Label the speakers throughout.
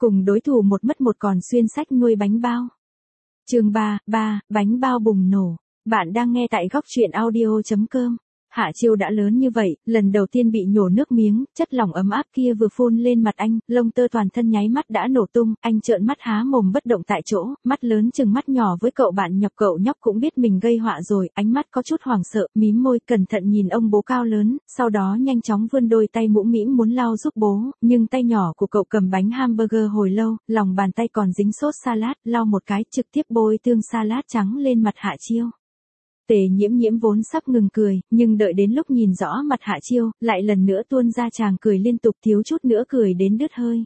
Speaker 1: Cùng đối thủ một mất một còn xuyên sách nuôi bánh bao. Chương 3, bánh bao bùng nổ. Bạn đang nghe tại góc truyện audio.com. Hạ Chiêu đã lớn như vậy, lần đầu tiên bị nhổ nước miếng, chất lỏng ấm áp kia vừa phun lên mặt anh, lông tơ toàn thân nháy mắt đã nổ tung, anh trợn mắt há mồm bất động tại chỗ, mắt lớn chừng mắt nhỏ với cậu bạn nhập. Cậu nhóc cũng biết mình gây họa rồi, ánh mắt có chút hoảng sợ, mím môi cẩn thận nhìn ông bố cao lớn, sau đó nhanh chóng vươn đôi tay mũm mĩm muốn lau giúp bố, nhưng tay nhỏ của cậu cầm bánh hamburger hồi lâu, lòng bàn tay còn dính sốt salad, lau một cái trực tiếp bôi tương salad trắng lên mặt Hạ Chiêu. Tề Nhiễm Nhiễm vốn sắp ngừng cười, nhưng đợi đến lúc nhìn rõ mặt Hạ Chiêu, lại lần nữa tuôn ra tràng cười liên tục, thiếu chút nữa cười đến đứt hơi.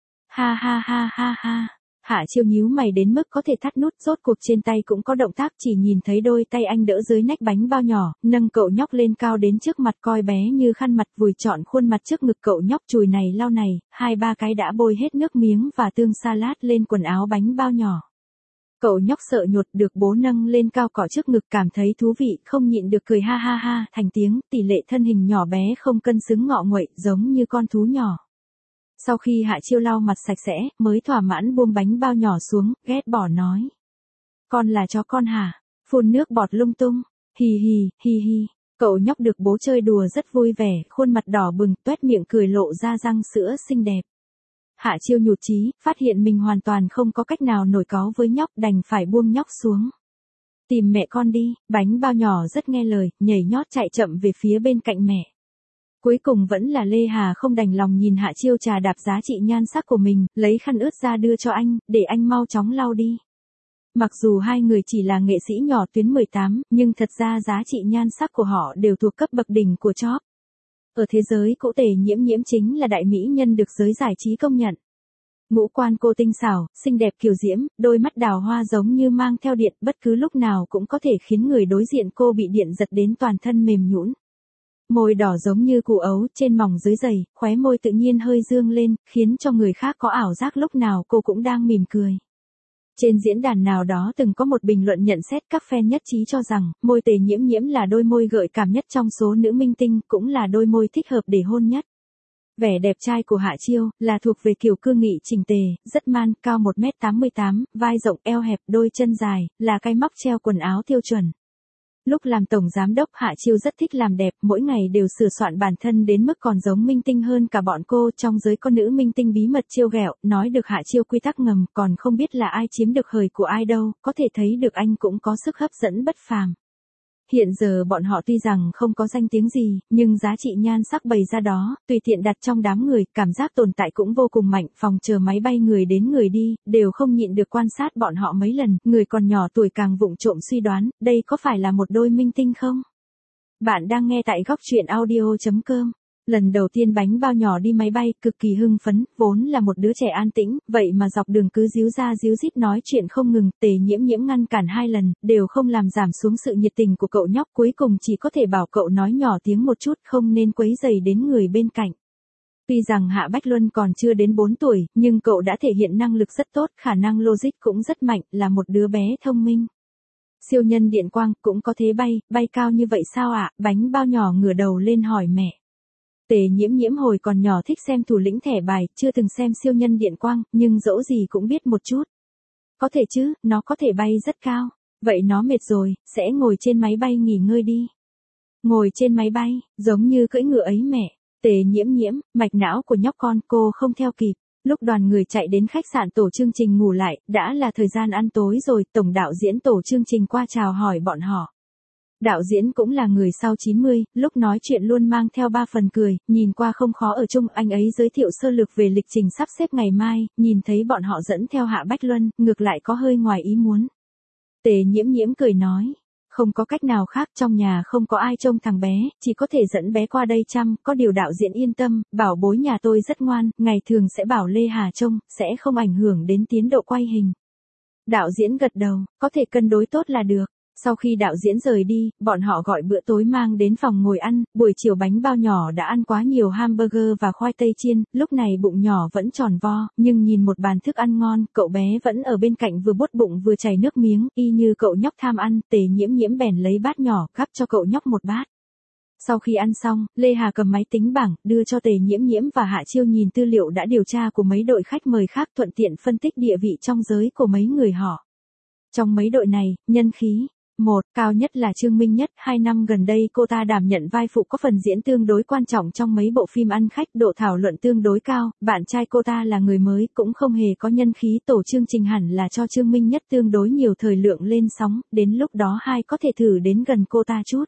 Speaker 1: Ha ha ha ha ha. Hạ Chiêu nhíu mày đến mức có thể thắt nút, rốt cuộc trên tay cũng có động tác, chỉ nhìn thấy đôi tay anh đỡ dưới nách bánh bao nhỏ, nâng cậu nhóc lên cao đến trước mặt, coi bé như khăn mặt, vùi trọn khuôn mặt trước ngực cậu nhóc, chùi này lau này, 2-3 cái đã bôi hết nước miếng và tương salad lên quần áo bánh bao nhỏ. Cậu nhóc sợ nhột, được bố nâng lên cao cỏ trước ngực, cảm thấy thú vị, không nhịn được cười ha ha ha thành tiếng, tỷ lệ thân hình nhỏ bé không cân xứng ngọ nguậy, giống như con thú nhỏ. Sau khi Hạ Chiêu lau mặt sạch sẽ, mới thỏa mãn buông bánh bao nhỏ xuống, ghét bỏ nói. Con là chó con hả? Phun nước bọt lung tung. Hì hì, hì hì. Cậu nhóc được bố chơi đùa rất vui vẻ, khuôn mặt đỏ bừng, toét miệng cười lộ ra răng sữa xinh đẹp. Hạ Chiêu nhụt chí, phát hiện mình hoàn toàn không có cách nào nổi cáu với nhóc, đành phải buông nhóc xuống. Tìm mẹ con đi, bánh bao nhỏ rất nghe lời, nhảy nhót chạy chậm về phía bên cạnh mẹ. Cuối cùng vẫn là Lê Hà không đành lòng nhìn Hạ Chiêu trà đạp giá trị nhan sắc của mình, lấy khăn ướt ra đưa cho anh, để anh mau chóng lau đi. Mặc dù hai người chỉ là nghệ sĩ nhỏ tuyến 18, nhưng thật ra giá trị nhan sắc của họ đều thuộc cấp bậc đỉnh của chóp. Ở thế giới cũ, Tề Nhiễm Nhiễm chính là đại mỹ nhân được giới giải trí công nhận. Ngũ quan cô tinh xảo, xinh đẹp kiều diễm, đôi mắt đào hoa giống như mang theo điện, bất cứ lúc nào cũng có thể khiến người đối diện cô bị điện giật đến toàn thân mềm nhũn. Môi đỏ giống như củ ấu, trên mỏng dưới dày, khóe môi tự nhiên hơi dương lên, khiến cho người khác có ảo giác lúc nào cô cũng đang mỉm cười. Trên diễn đàn nào đó từng có một bình luận nhận xét, các fan nhất trí cho rằng, môi Tề Nhiễm Nhiễm là đôi môi gợi cảm nhất trong số nữ minh tinh, cũng là đôi môi thích hợp để hôn nhất. Vẻ đẹp trai của Hạ Chiêu, là thuộc về kiểu cương nghị chỉnh tề, rất man, cao 1m88, vai rộng eo hẹp, đôi chân dài, là cái móc treo quần áo tiêu chuẩn. Lúc làm tổng giám đốc, Hạ Chiêu rất thích làm đẹp, mỗi ngày đều sửa soạn bản thân đến mức còn giống minh tinh hơn cả bọn cô. Trong giới có nữ minh tinh bí mật trêu ghẹo, nói được Hạ Chiêu quy tắc ngầm, còn không biết là ai chiếm được hời của ai đâu, có thể thấy được anh cũng có sức hấp dẫn bất phàm. Hiện giờ bọn họ tuy rằng không có danh tiếng gì, nhưng giá trị nhan sắc bày ra đó, tùy tiện đặt trong đám người, cảm giác tồn tại cũng vô cùng mạnh. Phòng chờ máy bay người đến người đi, đều không nhịn được quan sát bọn họ mấy lần, người còn nhỏ tuổi càng vụng trộm suy đoán, đây có phải là một đôi minh tinh không? Bạn đang nghe tại góc truyện audio.com. Lần đầu tiên bánh bao nhỏ đi máy bay, cực kỳ hưng phấn, vốn là một đứa trẻ an tĩnh, vậy mà dọc đường cứ díu ra díu dít nói chuyện không ngừng. Tề Nhiễm Nhiễm ngăn cản 2 lần, đều không làm giảm xuống sự nhiệt tình của cậu nhóc, cuối cùng chỉ có thể bảo cậu nói nhỏ tiếng một chút, không nên quấy rầy đến người bên cạnh. Tuy rằng Hạ Bách Luân còn chưa đến 4 tuổi, nhưng cậu đã thể hiện năng lực rất tốt, khả năng logic cũng rất mạnh, là một đứa bé thông minh. Siêu nhân điện quang, cũng có thế bay cao như vậy sao ạ? Bánh bao nhỏ ngửa đầu lên hỏi mẹ. Tề Nhiễm Nhiễm hồi còn nhỏ thích xem thủ lĩnh thẻ bài, chưa từng xem siêu nhân điện quang, nhưng dẫu gì cũng biết một chút. Có thể chứ, nó có thể bay rất cao. Vậy nó mệt rồi, sẽ ngồi trên máy bay nghỉ ngơi đi. Ngồi trên máy bay, giống như cưỡi ngựa ấy mẹ. Tề Nhiễm Nhiễm, mạch não của nhóc con cô không theo kịp. Lúc đoàn người chạy đến khách sạn tổ chương trình ngủ lại, đã là thời gian ăn tối rồi, tổng đạo diễn tổ chương trình qua chào hỏi bọn họ. Đạo diễn cũng là người sau 90, lúc nói chuyện luôn mang theo 3 phần cười, nhìn qua không khó ở chung. Anh ấy giới thiệu sơ lược về lịch trình sắp xếp ngày mai, nhìn thấy bọn họ dẫn theo Hạ Bách Luân, ngược lại có hơi ngoài ý muốn. Tề Nhiễm Nhiễm cười nói, không có cách nào khác, trong nhà không có ai trông thằng bé, chỉ có thể dẫn bé qua đây chăm, có điều đạo diễn yên tâm, bảo bối nhà tôi rất ngoan, ngày thường sẽ bảo Lê Hà trông, sẽ không ảnh hưởng đến tiến độ quay hình. Đạo diễn gật đầu, có thể cân đối tốt là được. Sau khi đạo diễn rời đi, bọn họ gọi bữa tối mang đến phòng ngồi ăn, buổi chiều bánh bao nhỏ đã ăn quá nhiều hamburger và khoai tây chiên, lúc này bụng nhỏ vẫn tròn vo, nhưng nhìn một bàn thức ăn ngon, cậu bé vẫn ở bên cạnh vừa bốt bụng vừa chảy nước miếng, y như cậu nhóc tham ăn. Tề Nhiễm Nhiễm bèn lấy bát nhỏ, gắp cho cậu nhóc một bát. Sau khi ăn xong, Lê Hà cầm máy tính bảng, đưa cho Tề Nhiễm Nhiễm và Hạ Chiêu nhìn tư liệu đã điều tra của mấy đội khách mời khác, thuận tiện phân tích địa vị trong giới của mấy người họ. Trong mấy đội này, nhân khí cao nhất là Trương Minh Nhất, 2 năm gần đây cô ta đảm nhận vai phụ có phần diễn tương đối quan trọng trong mấy bộ phim ăn khách, độ thảo luận tương đối cao, bạn trai cô ta là người mới cũng không hề có nhân khí, tổ chương trình hẳn là cho Trương Minh Nhất tương đối nhiều thời lượng lên sóng, đến lúc đó hai có thể thử đến gần cô ta chút.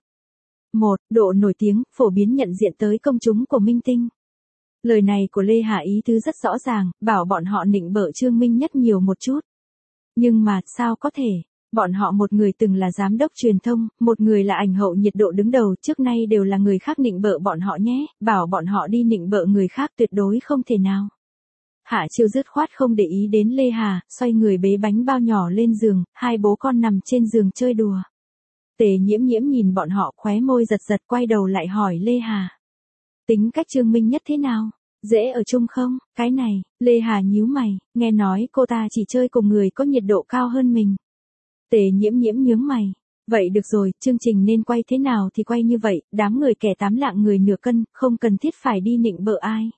Speaker 1: Độ nổi tiếng, phổ biến nhận diện tới công chúng của minh tinh. Lời này của Lê Hà ý tứ rất rõ ràng, bảo bọn họ nịnh bợ Trương Minh Nhất nhiều một chút. Nhưng mà, sao có thể? Bọn họ một người từng là giám đốc truyền thông, một người là ảnh hậu nhiệt độ đứng đầu, trước nay đều là người khác nịnh bợ bọn họ nhé, bảo bọn họ đi nịnh bợ người khác tuyệt đối không thể nào. Hạ Chiêu dứt khoát không để ý đến Lê Hà, xoay người bế bánh bao nhỏ lên giường, hai bố con nằm trên giường chơi đùa. Tề Nhiễm Nhiễm nhìn bọn họ, khóe môi giật giật, quay đầu lại hỏi Lê Hà. Tính cách Trương Minh Nhất thế nào? Dễ ở chung không? Cái này, Lê Hà nhíu mày, nghe nói cô ta chỉ chơi cùng người có nhiệt độ cao hơn mình. Tề Nhiễm Nhiễm nhướng mày. Vậy được rồi, chương trình nên quay thế nào thì quay như vậy, đám người kẻ 8 lạng người nửa cân, không cần thiết phải đi nịnh bợ ai.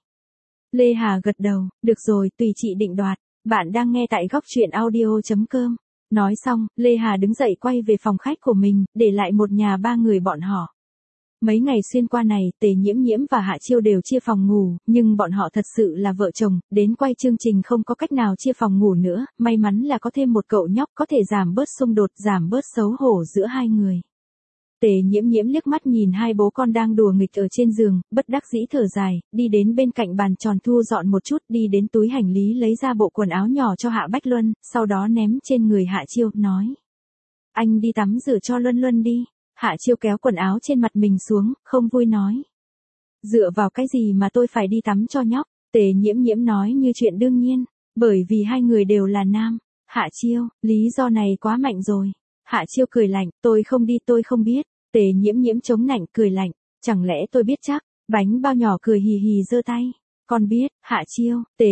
Speaker 1: Lê Hà gật đầu, được rồi, tùy chị định đoạt. Bạn đang nghe tại góc truyện audio.com. Nói xong, Lê Hà đứng dậy quay về phòng khách của mình, để lại một nhà 3 người bọn họ. Mấy ngày xuyên qua này, Tề Nhiễm Nhiễm và Hạ Chiêu đều chia phòng ngủ, nhưng bọn họ thật sự là vợ chồng, đến quay chương trình không có cách nào chia phòng ngủ nữa, may mắn là có thêm một cậu nhóc có thể giảm bớt xung đột, giảm bớt xấu hổ giữa hai người. Tề Nhiễm Nhiễm liếc mắt nhìn hai bố con đang đùa nghịch ở trên giường, bất đắc dĩ thở dài, đi đến bên cạnh bàn tròn thu dọn một chút, đi đến túi hành lý lấy ra bộ quần áo nhỏ cho Hạ Bách Luân, sau đó ném trên người Hạ Chiêu, nói. Anh đi tắm rửa cho Luân Luân đi. Hạ Chiêu kéo quần áo trên mặt mình xuống, không vui nói. Dựa vào cái gì mà tôi phải đi tắm cho nhóc? Tề Nhiễm Nhiễm nói như chuyện đương nhiên, bởi vì hai người đều là nam. Hạ Chiêu, lý do này quá mạnh rồi. Hạ Chiêu cười lạnh, tôi không đi, tôi không biết. Tề Nhiễm Nhiễm chống nạnh, cười lạnh, chẳng lẽ tôi biết chắc? Bánh bao nhỏ cười hì hì giơ tay. Con biết, Hạ Chiêu. Tề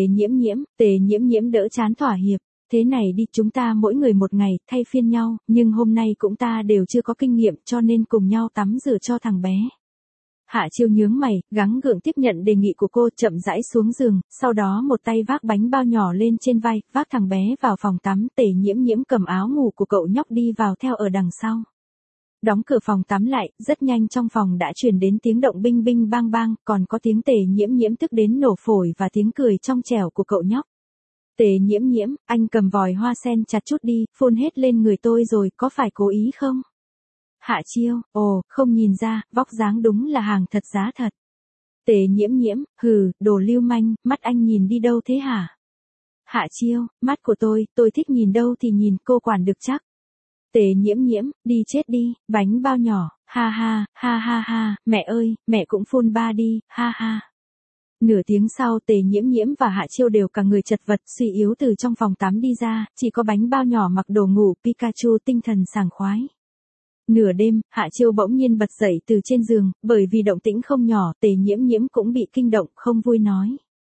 Speaker 1: Nhiễm Nhiễm đỡ chán thỏa hiệp. Thế này đi, chúng ta mỗi người một ngày, thay phiên nhau, nhưng hôm nay cũng ta đều chưa có kinh nghiệm cho nên cùng nhau tắm rửa cho thằng bé. Hạ Chiêu nhướng mày, gắng gượng tiếp nhận đề nghị của cô, chậm rãi xuống giường, sau đó một tay vác bánh bao nhỏ lên trên vai, vác thằng bé vào phòng tắm. Tề Nhiễm Nhiễm cầm áo ngủ của cậu nhóc đi vào theo ở đằng sau. Đóng cửa phòng tắm lại, rất nhanh trong phòng đã truyền đến tiếng động binh binh bang bang, còn có tiếng Tề Nhiễm Nhiễm tức đến nổ phổi và tiếng cười trong trẻo của cậu nhóc. Tề Nhiễm Nhiễm, anh cầm vòi hoa sen chặt chút đi, phun hết lên người tôi rồi, có phải cố ý không? Hạ Chiêu, ồ, không nhìn ra, vóc dáng đúng là hàng thật giá thật. Tề Nhiễm Nhiễm, hừ, đồ lưu manh, mắt anh nhìn đi đâu thế hả? Hạ Chiêu, mắt của tôi thích nhìn đâu thì nhìn, cô quản được chắc. Tề Nhiễm Nhiễm, đi chết đi, bánh bao nhỏ, ha ha, mẹ ơi, mẹ cũng phun ba đi, ha ha. Nửa tiếng sau, Tề Nhiễm Nhiễm và Hạ Chiêu đều cả người chật vật, suy yếu từ trong phòng tắm đi ra, chỉ có bánh bao nhỏ mặc đồ ngủ Pikachu tinh thần sảng khoái. Nửa đêm, Hạ Chiêu bỗng nhiên bật dậy từ trên giường, bởi vì động tĩnh không nhỏ, Tề Nhiễm Nhiễm cũng bị kinh động, không vui nói.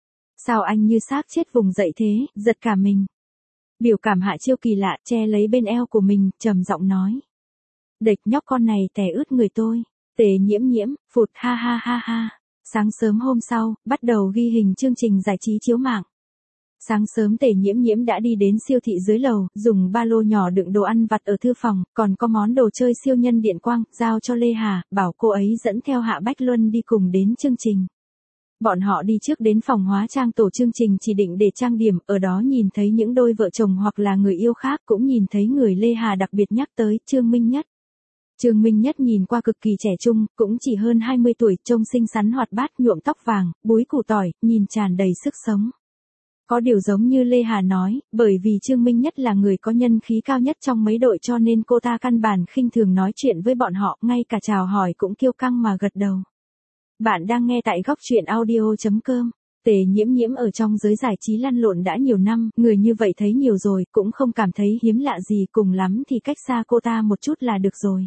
Speaker 1: Sao anh như xác chết vùng dậy thế, giật cả mình. Biểu cảm Hạ Chiêu kỳ lạ, che lấy bên eo của mình, trầm giọng nói. Địch nhóc con này tè ướt người tôi. Tề Nhiễm Nhiễm, phụt ha. Sáng sớm hôm sau, bắt đầu ghi hình chương trình giải trí chiếu mạng. Sáng sớm Tề Nhiễm Nhiễm đã đi đến siêu thị dưới lầu, dùng ba lô nhỏ đựng đồ ăn vặt ở thư phòng, còn có món đồ chơi siêu nhân điện quang, giao cho Lê Hà, bảo cô ấy dẫn theo Hạ Bách Luân đi cùng đến chương trình. Bọn họ đi trước đến phòng hóa trang tổ chương trình chỉ định để trang điểm, ở đó nhìn thấy những đôi vợ chồng hoặc là người yêu khác, cũng nhìn thấy người Lê Hà đặc biệt nhắc tới, Trương Minh Nhất. Trương Minh Nhất nhìn qua cực kỳ trẻ trung, cũng chỉ hơn 20 tuổi, trông xinh xắn hoạt bát, nhuộm tóc vàng, búi củ tỏi, nhìn tràn đầy sức sống. Có điều giống như Lê Hà nói, bởi vì Trương Minh Nhất là người có nhân khí cao nhất trong mấy đội cho nên cô ta căn bản khinh thường nói chuyện với bọn họ, ngay cả chào hỏi cũng kiêu căng mà gật đầu. Bạn đang nghe tại góc truyện audio.com. Tề Nhiễm Nhiễm ở trong giới giải trí lăn lộn đã nhiều năm, người như vậy thấy nhiều rồi, cũng không cảm thấy hiếm lạ gì, cùng lắm thì cách xa cô ta một chút là được rồi.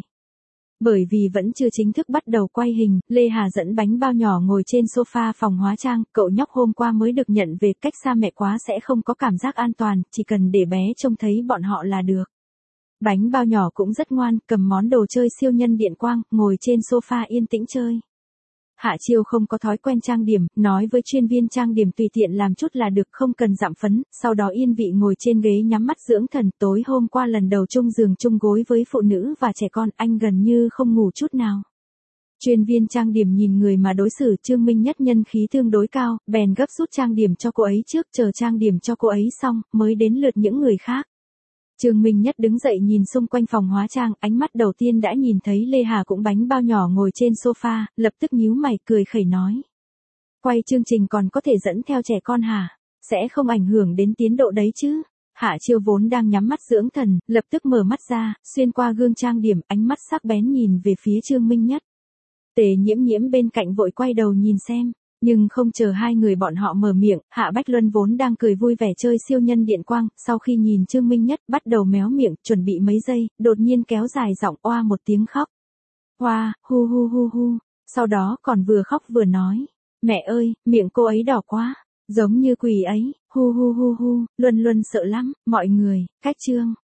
Speaker 1: Bởi vì vẫn chưa chính thức bắt đầu quay hình, Lê Hà dẫn bánh bao nhỏ ngồi trên sofa phòng hóa trang, cậu nhóc hôm qua mới được nhận về, cách xa mẹ quá sẽ không có cảm giác an toàn, chỉ cần để bé trông thấy bọn họ là được. Bánh bao nhỏ cũng rất ngoan, cầm món đồ chơi siêu nhân điện quang, ngồi trên sofa yên tĩnh chơi. Hạ Chiêu không có thói quen trang điểm, nói với chuyên viên trang điểm tùy tiện làm chút là được, không cần dặm phấn, sau đó yên vị ngồi trên ghế nhắm mắt dưỡng thần. Tối hôm qua lần đầu chung giường chung gối với phụ nữ và trẻ con, anh gần như không ngủ chút nào. Chuyên viên trang điểm nhìn người mà đối xử Trương Minh Nhất nhân khí tương đối cao, bèn gấp rút trang điểm cho cô ấy trước, chờ trang điểm cho cô ấy xong, mới đến lượt những người khác. Trương Minh Nhất đứng dậy nhìn xung quanh phòng hóa trang, ánh mắt đầu tiên đã nhìn thấy Lê Hà cũng bánh bao nhỏ ngồi trên sofa, lập tức nhíu mày cười khẩy nói. Quay chương trình còn có thể dẫn theo trẻ con hả? Sẽ không ảnh hưởng đến tiến độ đấy chứ? Hạ Chiêu vốn đang nhắm mắt dưỡng thần, lập tức mở mắt ra, xuyên qua gương trang điểm, ánh mắt sắc bén nhìn về phía Trương Minh Nhất. Tề Nhiễm Nhiễm bên cạnh vội quay đầu nhìn xem. Nhưng không chờ hai người bọn họ mở miệng, Hạ Bách Luân vốn đang cười vui vẻ chơi siêu nhân điện quang, sau khi nhìn Trương Minh Nhất bắt đầu méo miệng, chuẩn bị mấy giây, đột nhiên kéo dài giọng oa một tiếng khóc. Oa, hu hu hu hu, sau đó còn vừa khóc vừa nói, mẹ ơi, miệng cô ấy đỏ quá, giống như quỷ ấy, hu hu hu hu, Luân Luân sợ lắm, mọi người, cách chương.